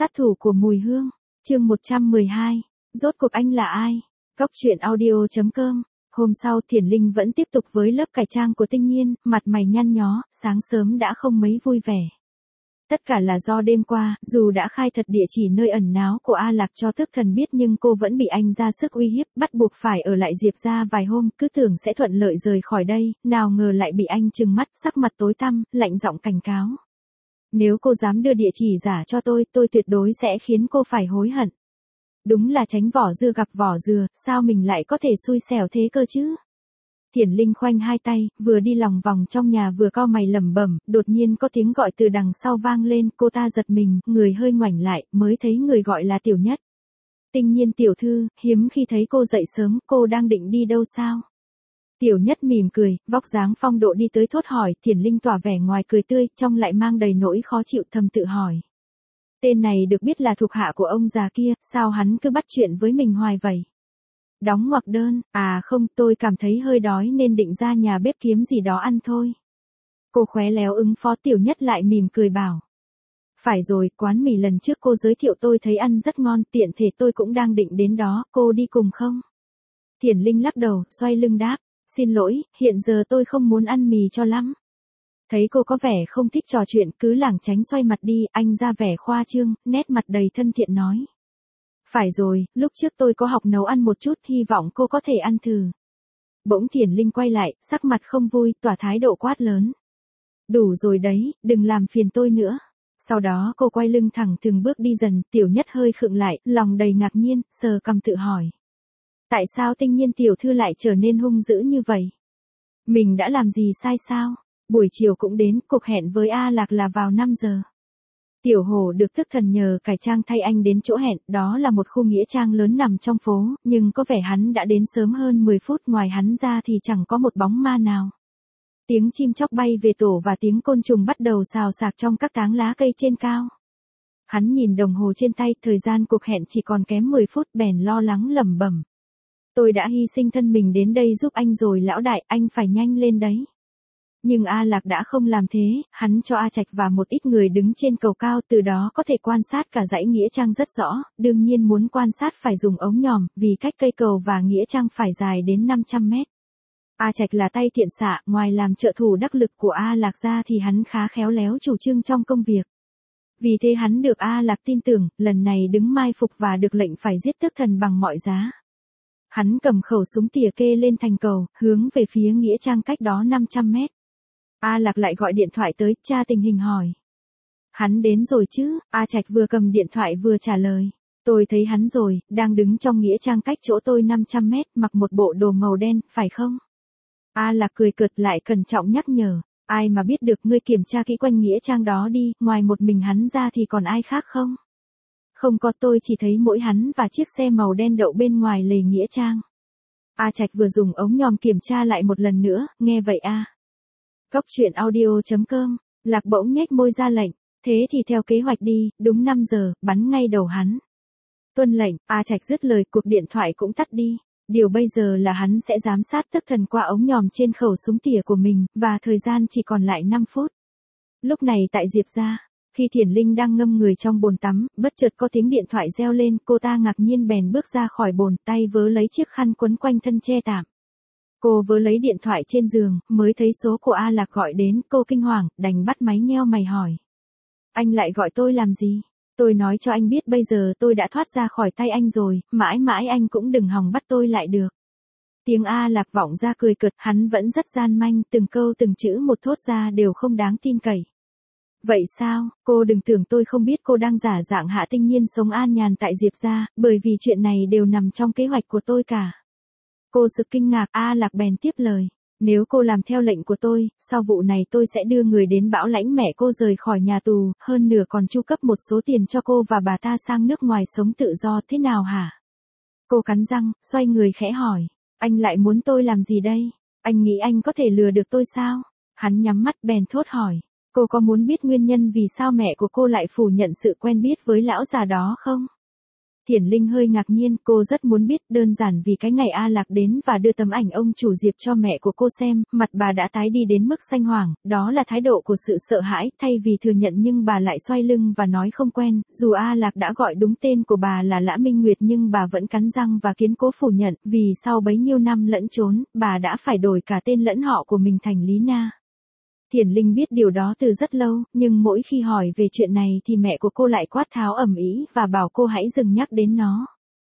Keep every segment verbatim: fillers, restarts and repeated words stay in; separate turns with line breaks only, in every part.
Sát thủ của mùi hương, chương một trăm mười hai, rốt cuộc anh là ai? Cóc truyện audio chấm com. Hôm sau Thiển Linh vẫn tiếp tục với lớp cải trang của Tinh Nhiên, mặt mày nhăn nhó, sáng sớm đã không mấy vui vẻ. Tất cả là do đêm qua, dù đã khai thật địa chỉ nơi ẩn náu của A Lạc cho Thức Thần biết nhưng cô vẫn bị anh ra sức uy hiếp, bắt buộc phải ở lại Diệp gia vài hôm, cứ tưởng sẽ thuận lợi rời khỏi đây, nào ngờ lại bị anh trừng mắt, sắc mặt tối tăm, lạnh giọng cảnh cáo. Nếu cô dám đưa địa chỉ giả cho tôi, tôi tuyệt đối sẽ khiến cô phải hối hận. Đúng là tránh vỏ dưa gặp vỏ dừa, sao mình lại có thể xui xẻo thế cơ chứ? Thiển Linh khoanh hai tay, vừa đi lòng vòng trong nhà vừa cau mày lẩm bẩm, đột nhiên có tiếng gọi từ đằng sau vang lên, cô ta giật mình, người hơi ngoảnh lại, mới thấy người gọi là Tiểu Nhất. Tinh Nhiên tiểu thư, hiếm khi thấy cô dậy sớm, cô đang định đi đâu sao? Tiểu Nhất mỉm cười, vóc dáng phong độ đi tới thốt hỏi, Thiển Linh tỏa vẻ ngoài cười tươi, trong lại mang đầy nỗi khó chịu, thầm tự hỏi. Tên này được biết là thuộc hạ của ông già kia, sao hắn cứ bắt chuyện với mình hoài vậy? Đóng ngoặc đơn, à không, tôi cảm thấy hơi đói nên định ra nhà bếp kiếm gì đó ăn thôi. Cô khéo léo ứng phó. Tiểu Nhất lại mỉm cười bảo. Phải rồi, quán mì lần trước cô giới thiệu tôi thấy ăn rất ngon, tiện thể tôi cũng đang định đến đó, cô đi cùng không? Thiển Linh lắc đầu, xoay lưng đáp. Xin lỗi, hiện giờ tôi không muốn ăn mì cho lắm. Thấy cô có vẻ không thích trò chuyện, cứ lảng tránh xoay mặt đi, anh ra vẻ khoa trương, nét mặt đầy thân thiện nói. Phải rồi, lúc trước tôi có học nấu ăn một chút, hy vọng cô có thể ăn thử. Bỗng Thiển Linh quay lại, sắc mặt không vui, tỏa thái độ quát lớn. Đủ rồi đấy, đừng làm phiền tôi nữa. Sau đó cô quay lưng thẳng từng bước đi dần, Tiểu Nhất hơi khựng lại, lòng đầy ngạc nhiên, sờ cằm tự hỏi. Tại sao Tinh Nhiên tiểu thư lại trở nên hung dữ như vậy? Mình đã làm gì sai sao? Buổi chiều cũng đến, cuộc hẹn với A Lạc là vào năm giờ. Tiểu Hồ được Thức Thần nhờ cải trang thay anh đến chỗ hẹn, đó là một khu nghĩa trang lớn nằm trong phố, nhưng có vẻ hắn đã đến sớm hơn mười phút, ngoài hắn ra thì chẳng có một bóng ma nào. Tiếng chim chóc bay về tổ và tiếng côn trùng bắt đầu xào xạc trong các tán lá cây trên cao. Hắn nhìn đồng hồ trên tay, thời gian cuộc hẹn chỉ còn kém mười phút, bèn lo lắng lẩm bẩm. Tôi đã hy sinh thân mình đến đây giúp anh rồi lão đại, anh phải nhanh lên đấy. Nhưng A Lạc đã không làm thế, hắn cho A Trạch và một ít người đứng trên cầu cao, từ đó có thể quan sát cả dãy nghĩa trang rất rõ, đương nhiên muốn quan sát phải dùng ống nhòm, vì cách cây cầu và nghĩa trang phải dài đến năm trăm mét. A Trạch là tay thiện xạ, ngoài làm trợ thủ đắc lực của A Lạc ra thì hắn khá khéo léo chủ trương trong công việc. Vì thế hắn được A Lạc tin tưởng, lần này đứng mai phục và được lệnh phải giết Thức Thần bằng mọi giá. Hắn cầm khẩu súng tỉa kê lên thành cầu, hướng về phía nghĩa trang cách đó năm trăm mét. A Lạc lại gọi điện thoại tới, tra tình hình hỏi. Hắn đến rồi chứ? A Trạch vừa cầm điện thoại vừa trả lời. Tôi thấy hắn rồi, đang đứng trong nghĩa trang cách chỗ tôi năm trăm mét, mặc một bộ đồ màu đen, phải không? A Lạc cười cợt lại cẩn trọng nhắc nhở. Ai mà biết được, ngươi kiểm tra kỹ quanh nghĩa trang đó đi, ngoài một mình hắn ra thì còn ai khác không? Không có, tôi chỉ thấy mỗi hắn và chiếc xe màu đen đậu bên ngoài lề nghĩa trang. A Trạch vừa dùng ống nhòm kiểm tra lại một lần nữa, nghe vậy a. Cóc truyện audio chấm com, Lạc bỗng nhếch môi ra lệnh, thế thì theo kế hoạch đi, đúng năm giờ, bắn ngay đầu hắn. Tuân lệnh, A Trạch dứt lời, cuộc điện thoại cũng tắt đi. Điều bây giờ là hắn sẽ giám sát Thức Thần qua ống nhòm trên khẩu súng tỉa của mình, và thời gian chỉ còn lại năm phút. Lúc này tại Diệp gia, khi Thiển Linh đang ngâm người trong bồn tắm, bất chợt có tiếng điện thoại reo lên, cô ta ngạc nhiên bèn bước ra khỏi bồn, tay vớ lấy chiếc khăn quấn quanh thân che tạm. Cô vớ lấy điện thoại trên giường, mới thấy số của A Lạc gọi đến, cô kinh hoàng, đành bắt máy nheo mày hỏi. Anh lại gọi tôi làm gì? Tôi nói cho anh biết bây giờ tôi đã thoát ra khỏi tay anh rồi, mãi mãi anh cũng đừng hòng bắt tôi lại được. Tiếng A Lạc vọng ra cười cợt, hắn vẫn rất gian manh, từng câu từng chữ một thốt ra đều không đáng tin cậy. Vậy sao, cô đừng tưởng tôi không biết cô đang giả dạng hạ Tinh Nhiên sống an nhàn tại Diệp gia, bởi vì chuyện này đều nằm trong kế hoạch của tôi cả. Cô sực kinh ngạc, A Lạc bèn tiếp lời. Nếu cô làm theo lệnh của tôi, sau vụ này tôi sẽ đưa người đến bảo lãnh mẹ cô rời khỏi nhà tù, hơn nửa còn chu cấp một số tiền cho cô và bà ta sang nước ngoài sống tự do, thế nào hả? Cô cắn răng, xoay người khẽ hỏi. Anh lại muốn tôi làm gì đây? Anh nghĩ anh có thể lừa được tôi sao? Hắn nhắm mắt bèn thốt hỏi. Cô có muốn biết nguyên nhân vì sao mẹ của cô lại phủ nhận sự quen biết với lão già đó không? Thiển Linh hơi ngạc nhiên, cô rất muốn biết, đơn giản vì cái ngày A Lạc đến và đưa tấm ảnh ông chủ Diệp cho mẹ của cô xem, mặt bà đã tái đi đến mức xanh hoảng, đó là thái độ của sự sợ hãi, thay vì thừa nhận nhưng bà lại xoay lưng và nói không quen, dù A Lạc đã gọi đúng tên của bà là Lã Minh Nguyệt nhưng bà vẫn cắn răng và kiên cố phủ nhận, vì sau bấy nhiêu năm lẫn trốn, bà đã phải đổi cả tên lẫn họ của mình thành Lý Na. Thiển Linh biết điều đó từ rất lâu, nhưng mỗi khi hỏi về chuyện này thì mẹ của cô lại quát tháo ầm ĩ và bảo cô hãy dừng nhắc đến nó.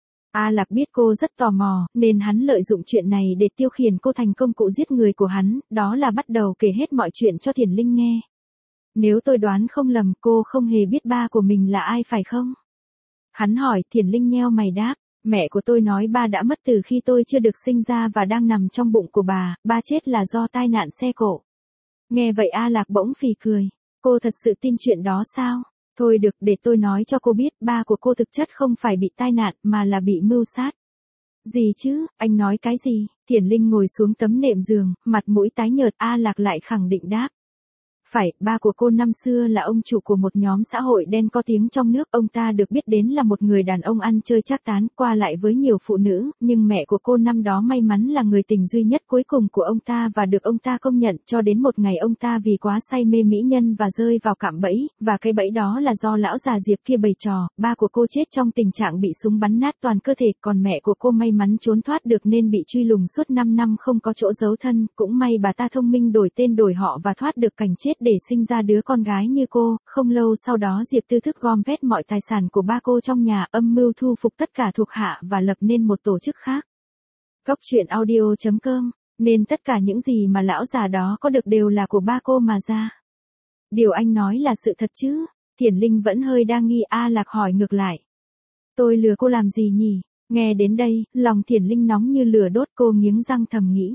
A Lạc biết cô rất tò mò, nên hắn lợi dụng chuyện này để tiêu khiển cô thành công cụ giết người của hắn, đó là bắt đầu kể hết mọi chuyện cho Thiển Linh nghe. Nếu tôi đoán không lầm, cô không hề biết ba của mình là ai phải không? Hắn hỏi. Thiển Linh nheo mày đáp, mẹ của tôi nói ba đã mất từ khi tôi chưa được sinh ra và đang nằm trong bụng của bà, ba chết là do tai nạn xe cộ. Nghe vậy A Lạc bỗng phì cười. Cô thật sự tin chuyện đó sao? Thôi được, để tôi nói cho cô biết, ba của cô thực chất không phải bị tai nạn mà là bị mưu sát. Gì chứ, anh nói cái gì? Thiển Linh ngồi xuống tấm nệm giường, mặt mũi tái nhợt. A Lạc lại khẳng định đáp. Phải, ba của cô năm xưa là ông chủ của một nhóm xã hội đen có tiếng trong nước, ông ta được biết đến là một người đàn ông ăn chơi trác tán, qua lại với nhiều phụ nữ, nhưng mẹ của cô năm đó may mắn là người tình duy nhất cuối cùng của ông ta và được ông ta công nhận, cho đến một ngày ông ta vì quá say mê mỹ nhân và rơi vào cạm bẫy, và cái bẫy đó là do lão già Diệp kia bày trò, ba của cô chết trong tình trạng bị súng bắn nát toàn cơ thể, còn mẹ của cô may mắn trốn thoát được nên bị truy lùng suốt năm năm không có chỗ giấu thân, cũng may bà ta thông minh đổi tên đổi họ và thoát được cảnh chết để sinh ra đứa con gái như cô. Không lâu sau đó Diệp Tư Thức gom vét mọi tài sản của ba cô trong nhà, âm mưu thu phục tất cả thuộc hạ và lập nên một tổ chức khác. Cốc truyện audio chấm com, nên tất cả những gì mà lão già đó có được đều là của ba cô mà ra. Điều anh nói là sự thật chứ? Thiển Linh vẫn hơi đa nghi. A Lạc hỏi ngược lại. Tôi lừa cô làm gì nhỉ? Nghe đến đây, lòng Thiển Linh nóng như lửa đốt, cô nghiến răng thầm nghĩ.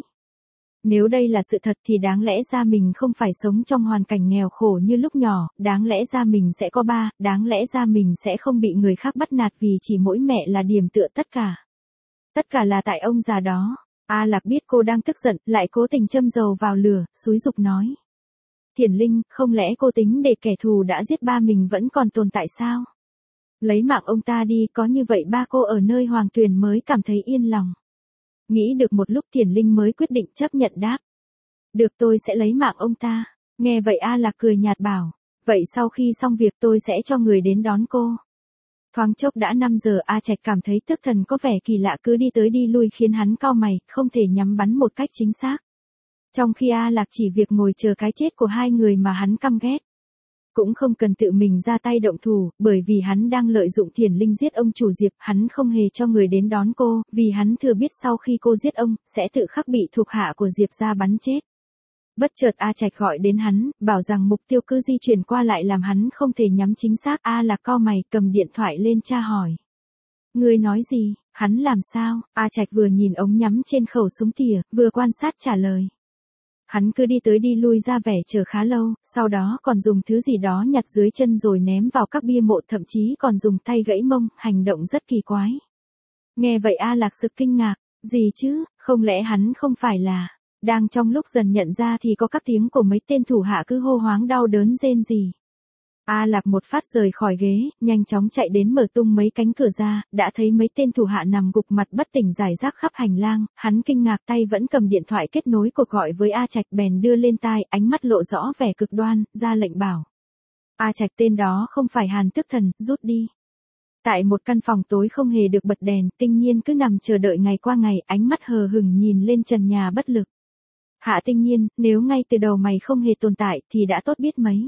Nếu đây là sự thật thì đáng lẽ ra mình không phải sống trong hoàn cảnh nghèo khổ như lúc nhỏ, đáng lẽ ra mình sẽ có ba, đáng lẽ ra mình sẽ không bị người khác bắt nạt vì chỉ mỗi mẹ là điểm tựa tất cả. Tất cả là tại ông già đó. A Lạc biết cô đang tức giận, lại cố tình châm dầu vào lửa, xúi giục nói. Thiển Linh, không lẽ cô tính để kẻ thù đã giết ba mình vẫn còn tồn tại sao? Lấy mạng ông ta đi, có như vậy ba cô ở nơi Hoàng Tuyền mới cảm thấy yên lòng. Nghĩ được một lúc Thiển Linh mới quyết định chấp nhận đáp. Được, tôi sẽ lấy mạng ông ta. Nghe vậy A Lạc cười nhạt bảo. Vậy sau khi xong việc tôi sẽ cho người đến đón cô. Thoáng chốc đã năm giờ, A Trạch cảm thấy tức thần có vẻ kỳ lạ cứ đi tới đi lui khiến hắn cau mày, không thể nhắm bắn một cách chính xác. Trong khi A Lạc chỉ việc ngồi chờ cái chết của hai người mà hắn căm ghét. Cũng không cần tự mình ra tay động thủ, bởi vì hắn đang lợi dụng Thiển Linh giết ông chủ Diệp, hắn không hề cho người đến đón cô, vì hắn thừa biết sau khi cô giết ông, sẽ tự khắc bị thuộc hạ của Diệp ra bắn chết. Bất chợt A Trạch gọi đến hắn, bảo rằng mục tiêu cứ di chuyển qua lại làm hắn không thể nhắm chính xác. A Lạc cau mày, cầm điện thoại lên tra hỏi. Ngươi nói gì? Hắn làm sao? A Trạch vừa nhìn ống nhắm trên khẩu súng tỉa, vừa quan sát trả lời. Hắn cứ đi tới đi lui ra vẻ chờ khá lâu, sau đó còn dùng thứ gì đó nhặt dưới chân rồi ném vào các bia mộ, thậm chí còn dùng tay gãy mông, hành động rất kỳ quái. Nghe vậy A Lạc sực kinh ngạc, gì chứ, không lẽ hắn không phải là... Đang trong lúc dần nhận ra thì có các tiếng của mấy tên thủ hạ cứ hô hoáng đau đớn rên rỉ. A Lạc một phát rời khỏi ghế, nhanh chóng chạy đến mở tung mấy cánh cửa ra, đã thấy mấy tên thủ hạ nằm gục mặt bất tỉnh rải rác khắp hành lang, hắn kinh ngạc tay vẫn cầm điện thoại kết nối cuộc gọi với A Trạch, bèn đưa lên tai, ánh mắt lộ rõ vẻ cực đoan, ra lệnh bảo. A Trạch, tên đó không phải Hàn Tức Thần, rút đi. Tại một căn phòng tối không hề được bật đèn, Tinh Nhiên cứ nằm chờ đợi ngày qua ngày, ánh mắt hờ hững nhìn lên trần nhà bất lực. Hạ Tinh Nhiên, nếu ngay từ đầu mày không hề tồn tại thì đã tốt biết mấy.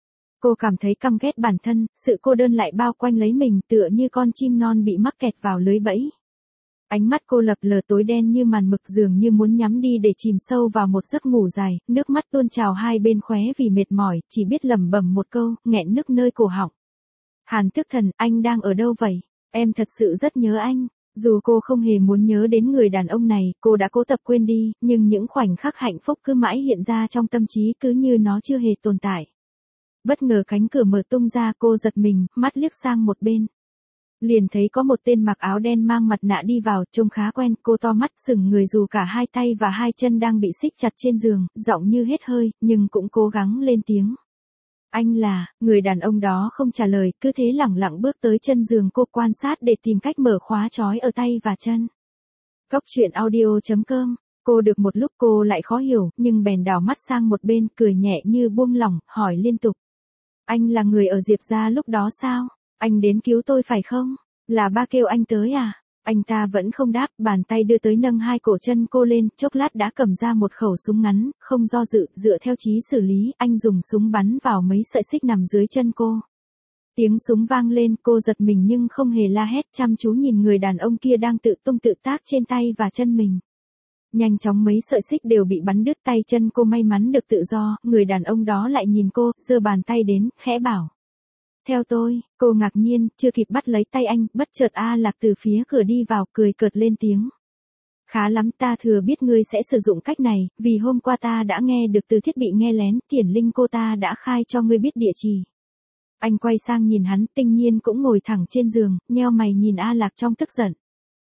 Cô cảm thấy căm ghét bản thân, sự cô đơn lại bao quanh lấy mình tựa như con chim non bị mắc kẹt vào lưới bẫy. Ánh mắt cô lập lờ tối đen như màn mực, dường như muốn nhắm đi để chìm sâu vào một giấc ngủ dài, nước mắt tuôn trào hai bên khóe vì mệt mỏi, chỉ biết lẩm bẩm một câu, nghẹn nức nơi cổ họng. Hàn Tức Thần, anh đang ở đâu vậy? Em thật sự rất nhớ anh. Dù cô không hề muốn nhớ đến người đàn ông này, cô đã cố tập quên đi, nhưng những khoảnh khắc hạnh phúc cứ mãi hiện ra trong tâm trí cứ như nó chưa hề tồn tại. Bất ngờ cánh cửa mở tung ra, cô giật mình, mắt liếc sang một bên. Liền thấy có một tên mặc áo đen mang mặt nạ đi vào, trông khá quen, cô to mắt sừng người dù cả hai tay và hai chân đang bị xích chặt trên giường, giọng như hết hơi, nhưng cũng cố gắng lên tiếng. Anh là, người đàn ông đó không trả lời, cứ thế lẳng lặng bước tới chân giường cô quan sát để tìm cách mở khóa trói ở tay và chân. Cốc truyện audio chấm com, cô được một lúc cô lại khó hiểu, nhưng bèn đảo mắt sang một bên, cười nhẹ như buông lỏng, hỏi liên tục. Anh là người ở Diệp gia lúc đó sao? Anh đến cứu tôi phải không? Là ba kêu anh tới à? Anh ta vẫn không đáp, bàn tay đưa tới nâng hai cổ chân cô lên, chốc lát đã cầm ra một khẩu súng ngắn, không do dự, dựa theo chí xử lý, anh dùng súng bắn vào mấy sợi xích nằm dưới chân cô. Tiếng súng vang lên, cô giật mình nhưng không hề la hét, chăm chú nhìn người đàn ông kia đang tự tung tự tác trên tay và chân mình. Nhanh chóng mấy sợi xích đều bị bắn đứt, tay chân cô may mắn được tự do, người đàn ông đó lại nhìn cô, giơ bàn tay đến, khẽ bảo. Theo tôi, cô ngạc nhiên, chưa kịp bắt lấy tay anh, bất chợt A Lạc từ phía cửa đi vào, cười cợt lên tiếng. Khá lắm, ta thừa biết ngươi sẽ sử dụng cách này, vì hôm qua ta đã nghe được từ thiết bị nghe lén, Thiển Linh cô ta đã khai cho ngươi biết địa chỉ. Anh quay sang nhìn hắn, Tinh Nhiên cũng ngồi thẳng trên giường, nheo mày nhìn A Lạc trong tức giận.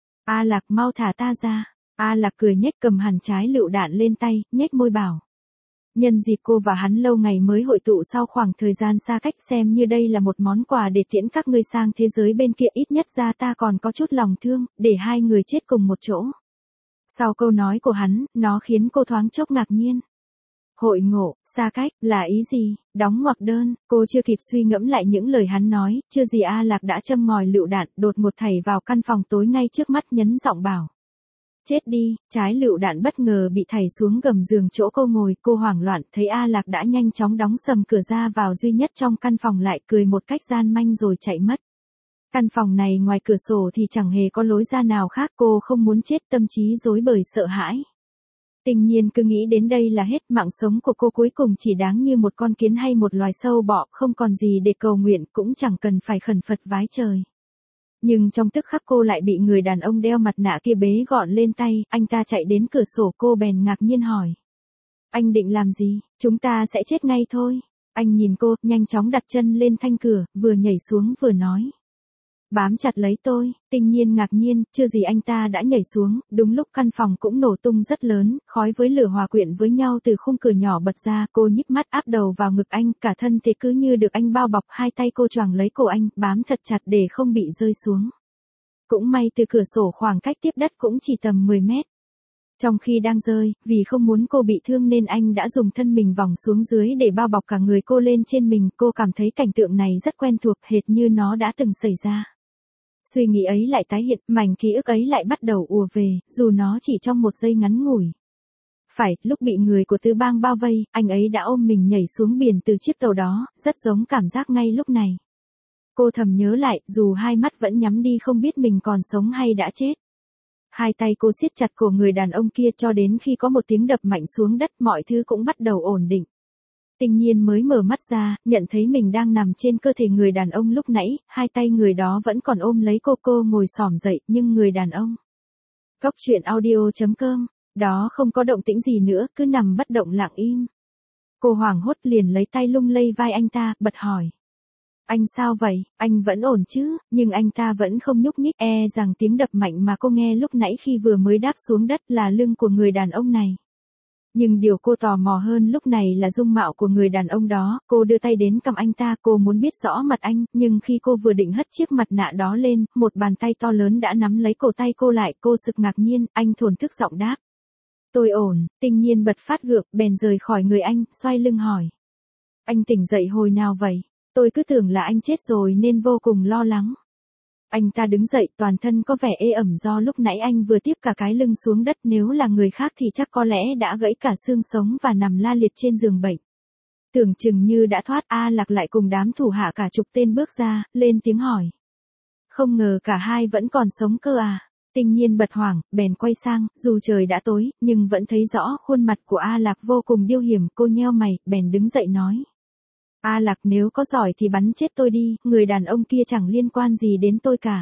A Lạc mau thả ta ra. A Lạc cười nhếch cầm hẳn trái lựu đạn lên tay, nhếch môi bảo. Nhân dịp cô và hắn lâu ngày mới hội tụ sau khoảng thời gian xa cách, xem như đây là một món quà để tiễn các ngươi sang thế giới bên kia, ít nhất ra ta còn có chút lòng thương, để hai người chết cùng một chỗ. Sau câu nói của hắn, nó khiến cô thoáng chốc ngạc nhiên. Hội ngộ, xa cách, là ý gì? Đóng ngoặc đơn, cô chưa kịp suy ngẫm lại những lời hắn nói, chưa gì A Lạc đã châm ngòi lựu đạn, đột ngột thảy vào căn phòng tối ngay trước mắt, nhấn giọng bảo. Chết đi, trái lựu đạn bất ngờ bị thảy xuống gầm giường chỗ cô ngồi, cô hoảng loạn, thấy A Lạc đã nhanh chóng đóng sầm cửa ra vào duy nhất trong căn phòng, lại cười một cách gian manh rồi chạy mất. Căn phòng này ngoài cửa sổ thì chẳng hề có lối ra nào khác, cô không muốn chết, tâm trí rối bời sợ hãi. Tinh Nhiên cứ nghĩ đến đây là hết, mạng sống của cô cuối cùng chỉ đáng như một con kiến hay một loài sâu bọ, không còn gì để cầu nguyện, cũng chẳng cần phải khẩn Phật vái trời. Nhưng trong tức khắc cô lại bị người đàn ông đeo mặt nạ kia bế gọn lên tay, anh ta chạy đến cửa sổ, cô bèn ngạc nhiên hỏi. Anh định làm gì? Chúng ta sẽ chết ngay thôi. Anh nhìn cô, nhanh chóng đặt chân lên thanh cửa, vừa nhảy xuống vừa nói. Bám chặt lấy tôi. Tinh Nhiên ngạc nhiên, chưa gì anh ta đã nhảy xuống, đúng lúc căn phòng cũng nổ tung rất lớn, khói với lửa hòa quyện với nhau từ khung cửa nhỏ bật ra, cô nhíp mắt áp đầu vào ngực anh, cả thân thể cứ như được anh bao bọc, hai tay cô choàng lấy cổ anh, bám thật chặt để không bị rơi xuống. Cũng may từ cửa sổ khoảng cách tiếp đất cũng chỉ tầm mười mét. Trong khi đang rơi, vì không muốn cô bị thương nên anh đã dùng thân mình vòng xuống dưới để bao bọc cả người cô lên trên mình, cô cảm thấy cảnh tượng này rất quen thuộc, hệt như nó đã từng xảy ra. Suy nghĩ ấy lại tái hiện, mảnh ký ức ấy lại bắt đầu ùa về, dù nó chỉ trong một giây ngắn ngủi. Phải, lúc bị người của Tứ Bang bao vây, anh ấy đã ôm mình nhảy xuống biển từ chiếc tàu đó, rất giống cảm giác ngay lúc này. Cô thầm nhớ lại, dù hai mắt vẫn nhắm đi không biết mình còn sống hay đã chết. Hai tay cô siết chặt cổ người đàn ông kia cho đến khi có một tiếng đập mạnh xuống đất, mọi thứ cũng bắt đầu ổn định. Tinh Nhiên mới mở mắt ra, nhận thấy mình đang nằm trên cơ thể người đàn ông lúc nãy, hai tay người đó vẫn còn ôm lấy cô, cô ngồi xổm dậy, nhưng người đàn ông. Cốc truyện audio chấm com, đó không có động tĩnh gì nữa, cứ nằm bất động lặng im. Cô hoảng hốt liền lấy tay lung lay vai anh ta, bật hỏi. Anh sao vậy, anh vẫn ổn chứ, nhưng anh ta vẫn không nhúc nhích, e rằng tiếng đập mạnh mà cô nghe lúc nãy khi vừa mới đáp xuống đất là lưng của người đàn ông này. Nhưng điều cô tò mò hơn lúc này là dung mạo của người đàn ông đó, cô đưa tay đến cầm anh ta, cô muốn biết rõ mặt anh, nhưng khi cô vừa định hất chiếc mặt nạ đó lên, một bàn tay to lớn đã nắm lấy cổ tay cô lại, cô sực ngạc nhiên, anh thổn thức giọng đáp. Tôi ổn. Tinh Nhiên bật phát gượng, bèn rời khỏi người anh, xoay lưng hỏi. Anh tỉnh dậy hồi nào vậy? Tôi cứ tưởng là anh chết rồi nên vô cùng lo lắng. Anh ta đứng dậy, toàn thân có vẻ ê ẩm do lúc nãy anh vừa tiếp cả cái lưng xuống đất, nếu là người khác thì chắc có lẽ đã gãy cả xương sống và nằm la liệt trên giường bệnh. Tưởng chừng như đã thoát, A Lạc lại cùng đám thủ hạ cả chục tên bước ra, lên tiếng hỏi. Không ngờ cả hai vẫn còn sống cơ à? Tinh Nhiên bật hoảng, bèn quay sang, dù trời đã tối, nhưng vẫn thấy rõ khuôn mặt của A Lạc vô cùng điêu hiểm, cô nheo mày, bèn đứng dậy nói. A Lạc nếu có giỏi thì bắn chết tôi đi, người đàn ông kia chẳng liên quan gì đến tôi cả.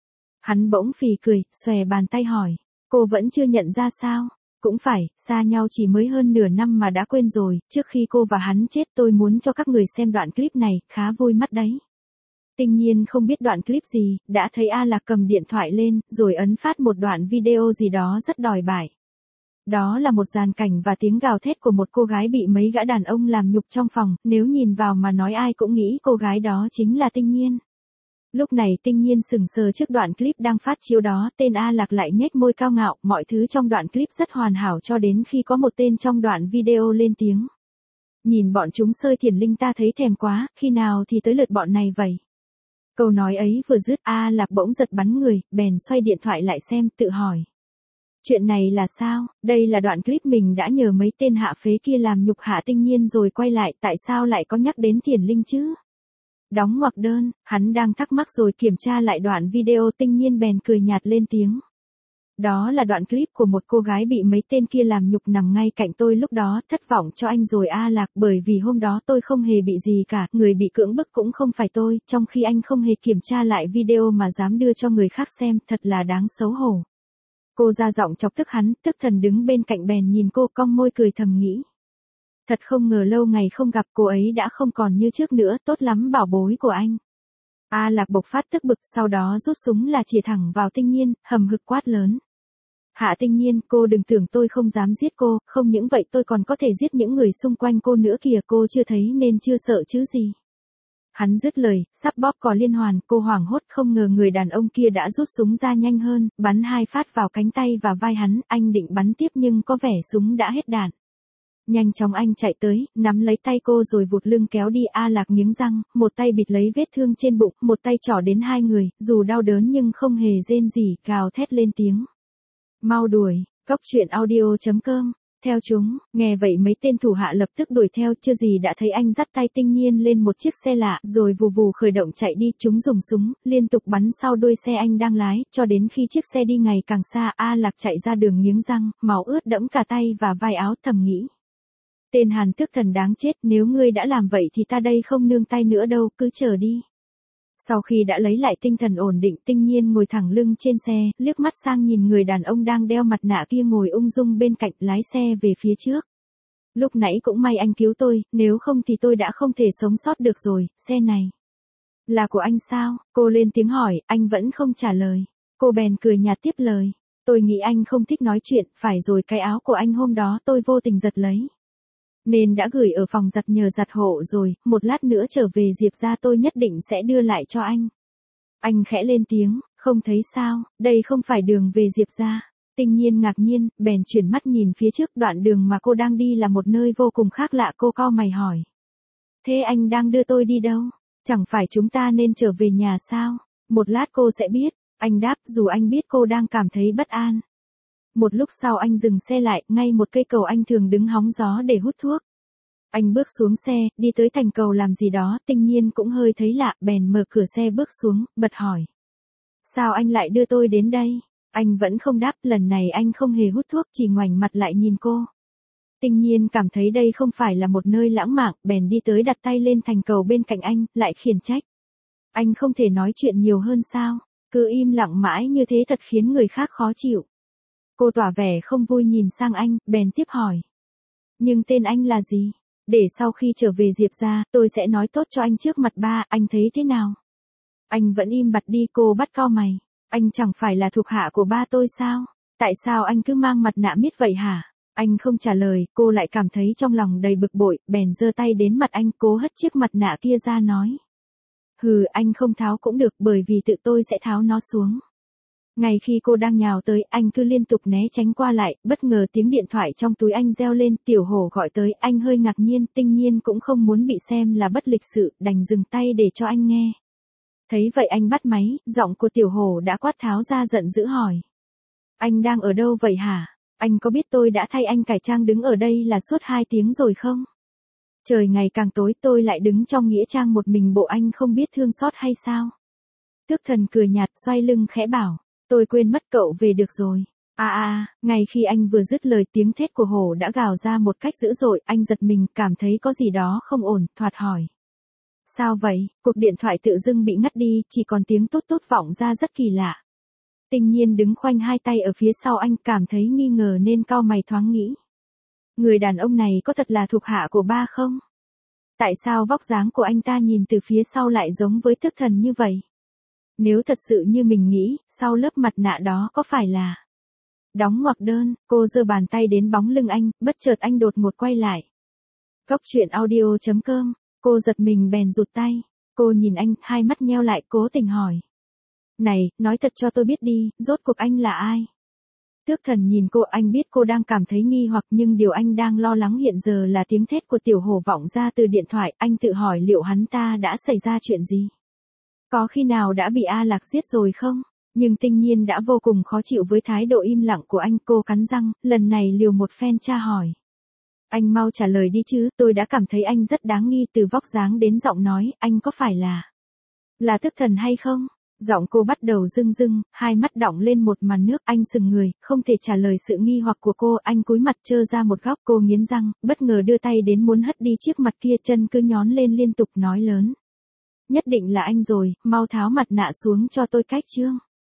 Hắn bỗng phì cười, xòe bàn tay hỏi, cô vẫn chưa nhận ra sao? Cũng phải, xa nhau chỉ mới hơn nửa năm mà đã quên rồi, trước khi cô và hắn chết tôi muốn cho các người xem đoạn clip này, khá vui mắt đấy. Tinh Nhiên không biết đoạn clip gì, đã thấy A Lạc cầm điện thoại lên, rồi ấn phát một đoạn video gì đó rất đòi bại. Đó là một dàn cảnh và tiếng gào thét của một cô gái bị mấy gã đàn ông làm nhục trong phòng, nếu nhìn vào mà nói ai cũng nghĩ cô gái đó chính là Tinh Nhiên. Lúc này Tinh Nhiên sững sờ trước đoạn clip đang phát chiếu đó, tên A Lạc lại nhếch môi cao ngạo, mọi thứ trong đoạn clip rất hoàn hảo cho đến khi có một tên trong đoạn video lên tiếng. Nhìn bọn chúng sơi Thiền Linh ta thấy thèm quá, khi nào thì tới lượt bọn này vậy? Câu nói ấy vừa dứt, A Lạc bỗng giật bắn người, bèn xoay điện thoại lại xem, tự hỏi. Chuyện này là sao? Đây là đoạn clip mình đã nhờ mấy tên hạ phế kia làm nhục hạ Tinh Nhiên rồi quay lại, tại sao lại có nhắc đến Thiền Linh chứ? Đóng ngoặc đơn, hắn đang thắc mắc rồi kiểm tra lại đoạn video, Tinh Nhiên bèn cười nhạt lên tiếng. Đó là đoạn clip của một cô gái bị mấy tên kia làm nhục nằm ngay cạnh tôi lúc đó, thất vọng cho anh rồi A Lạc, bởi vì hôm đó tôi không hề bị gì cả, người bị cưỡng bức cũng không phải tôi, trong khi anh không hề kiểm tra lại video mà dám đưa cho người khác xem, thật là đáng xấu hổ. Cô ra giọng chọc tức hắn, tức thần đứng bên cạnh bèn nhìn cô cong môi cười thầm nghĩ. Thật không ngờ lâu ngày không gặp cô ấy đã không còn như trước nữa, tốt lắm bảo bối của anh. A Lạc bộc phát tức bực, sau đó rút súng là chĩa thẳng vào Tinh Nhiên, hầm hực quát lớn. Hạ Tinh Nhiên, cô đừng tưởng tôi không dám giết cô, không những vậy tôi còn có thể giết những người xung quanh cô nữa kìa, cô chưa thấy nên chưa sợ chứ gì. Hắn dứt lời, sắp bóp cò liên hoàn, cô hoảng hốt không ngờ người đàn ông kia đã rút súng ra nhanh hơn, bắn hai phát vào cánh tay và vai hắn, anh định bắn tiếp nhưng có vẻ súng đã hết đạn. Nhanh chóng anh chạy tới, nắm lấy tay cô rồi vụt lưng kéo đi. A Lạc nghiến răng, một tay bịt lấy vết thương trên bụng, một tay trỏ đến hai người, dù đau đớn nhưng không hề rên rỉ, gào thét lên tiếng. Mau đuổi, cóc truyện audio chấm com. Theo chúng, nghe vậy mấy tên thủ hạ lập tức đuổi theo, chưa gì đã thấy anh dắt tay Tinh Nhiên lên một chiếc xe lạ, rồi vù vù khởi động chạy đi, chúng dùng súng, liên tục bắn sau đuôi xe anh đang lái, cho đến khi chiếc xe đi ngày càng xa, A Lạc chạy ra đường nghiến răng, máu ướt đẫm cả tay và vai áo, thầm nghĩ. Tên Hàn Tước Thần đáng chết, nếu ngươi đã làm vậy thì ta đây không nương tay nữa đâu, cứ chờ đi. Sau khi đã lấy lại tinh thần ổn định, Tinh Nhiên ngồi thẳng lưng trên xe, liếc mắt sang nhìn người đàn ông đang đeo mặt nạ kia ngồi ung dung bên cạnh, lái xe về phía trước. Lúc nãy cũng may anh cứu tôi, nếu không thì tôi đã không thể sống sót được rồi, xe này. Là của anh sao? Cô lên tiếng hỏi, anh vẫn không trả lời. Cô bèn cười nhạt tiếp lời. Tôi nghĩ anh không thích nói chuyện, phải rồi, cái áo của anh hôm đó tôi vô tình giật lấy. Nên đã gửi ở phòng giặt nhờ giặt hộ rồi, một lát nữa trở về Diệp ra tôi nhất định sẽ đưa lại cho anh. Anh khẽ lên tiếng, không thấy sao, đây không phải đường về Diệp ra. Tinh Nhiên ngạc nhiên, bèn chuyển mắt nhìn phía trước, đoạn đường mà cô đang đi là một nơi vô cùng khác lạ, cô cau mày hỏi. Thế anh đang đưa tôi đi đâu? Chẳng phải chúng ta nên trở về nhà sao? Một lát cô sẽ biết, anh đáp, dù anh biết cô đang cảm thấy bất an. Một lúc sau anh dừng xe lại, ngay một cây cầu anh thường đứng hóng gió để hút thuốc. Anh bước xuống xe, đi tới thành cầu làm gì đó, Tinh Nhiên cũng hơi thấy lạ, bèn mở cửa xe bước xuống, bật hỏi. Sao anh lại đưa tôi đến đây? Anh vẫn không đáp, lần này anh không hề hút thuốc, chỉ ngoảnh mặt lại nhìn cô. Tinh Nhiên cảm thấy đây không phải là một nơi lãng mạn, bèn đi tới đặt tay lên thành cầu bên cạnh anh, lại khiển trách. Anh không thể nói chuyện nhiều hơn sao? Cứ im lặng mãi như thế thật khiến người khác khó chịu. Cô tỏ vẻ không vui nhìn sang anh, bèn tiếp hỏi. Nhưng tên anh là gì? Để sau khi trở về Diệp ra, tôi sẽ nói tốt cho anh trước mặt ba, anh thấy thế nào? Anh vẫn im bặt đi, cô bắt cau mày. Anh chẳng phải là thuộc hạ của ba tôi sao? Tại sao anh cứ mang mặt nạ miết vậy hả? Anh không trả lời, cô lại cảm thấy trong lòng đầy bực bội, bèn giơ tay đến mặt anh, cố hất chiếc mặt nạ kia ra nói. Hừ, anh không tháo cũng được, bởi vì tự tôi sẽ tháo nó xuống. Ngay khi cô đang nhào tới, anh cứ liên tục né tránh qua lại, bất ngờ tiếng điện thoại trong túi anh reo lên, Tiểu Hổ gọi tới, anh hơi ngạc nhiên, Tinh Nhiên cũng không muốn bị xem là bất lịch sự, đành dừng tay để cho anh nghe. Thấy vậy anh bắt máy, giọng của Tiểu Hổ đã quát tháo ra giận dữ hỏi. Anh đang ở đâu vậy hả? Anh có biết tôi đã thay anh cải trang đứng ở đây là suốt hai tiếng rồi không? Trời ngày càng tối, tôi lại đứng trong nghĩa trang một mình, bộ anh không biết thương xót hay sao? Tước Thần cười nhạt, xoay lưng khẽ bảo. Tôi quên mất cậu về được rồi. À à, ngay khi anh vừa dứt lời, tiếng thét của hổ đã gào ra một cách dữ dội, anh giật mình, cảm thấy có gì đó không ổn, thoạt hỏi. Sao vậy? Cuộc điện thoại tự dưng bị ngắt đi, chỉ còn tiếng tốt tốt vọng ra rất kỳ lạ. Tinh Nhiên đứng khoanh hai tay ở phía sau anh, cảm thấy nghi ngờ nên cau mày thoáng nghĩ. Người đàn ông này có thật là thuộc hạ của ba không? Tại sao vóc dáng của anh ta nhìn từ phía sau lại giống với Tước Thần như vậy? Nếu thật sự như mình nghĩ, sau lớp mặt nạ đó có phải là Đóng ngoặc đơn, cô giơ bàn tay đến bóng lưng anh, bất chợt anh đột ngột quay lại. Cốc truyện audio chấm com, cô giật mình bèn rụt tay. Cô nhìn anh, hai mắt nheo lại, cố tình hỏi. Này, nói thật cho tôi biết đi, rốt cuộc anh là ai? Tước Thần nhìn cô, anh biết cô đang cảm thấy nghi hoặc nhưng điều anh đang lo lắng hiện giờ là tiếng thét của Tiểu Hổ vọng ra từ điện thoại, anh tự hỏi liệu hắn ta đã xảy ra chuyện gì? Có khi nào đã bị A Lạc giết rồi không? Nhưng Tinh Nhiên đã vô cùng khó chịu với thái độ im lặng của anh, cô cắn răng, lần này liều một phen tra hỏi. Anh mau trả lời đi chứ, tôi đã cảm thấy anh rất đáng nghi từ vóc dáng đến giọng nói, anh có phải là... là Tước Thần hay không? Giọng cô bắt đầu rưng rưng, hai mắt đọng lên một màn nước, anh sừng người, không thể trả lời sự nghi hoặc của cô, anh cúi mặt trơ ra một góc, cô nghiến răng, bất ngờ đưa tay đến muốn hất đi chiếc mặt kia, chân cứ nhón lên liên tục nói lớn. Nhất định là anh rồi, mau tháo mặt nạ xuống cho tôi cách chương.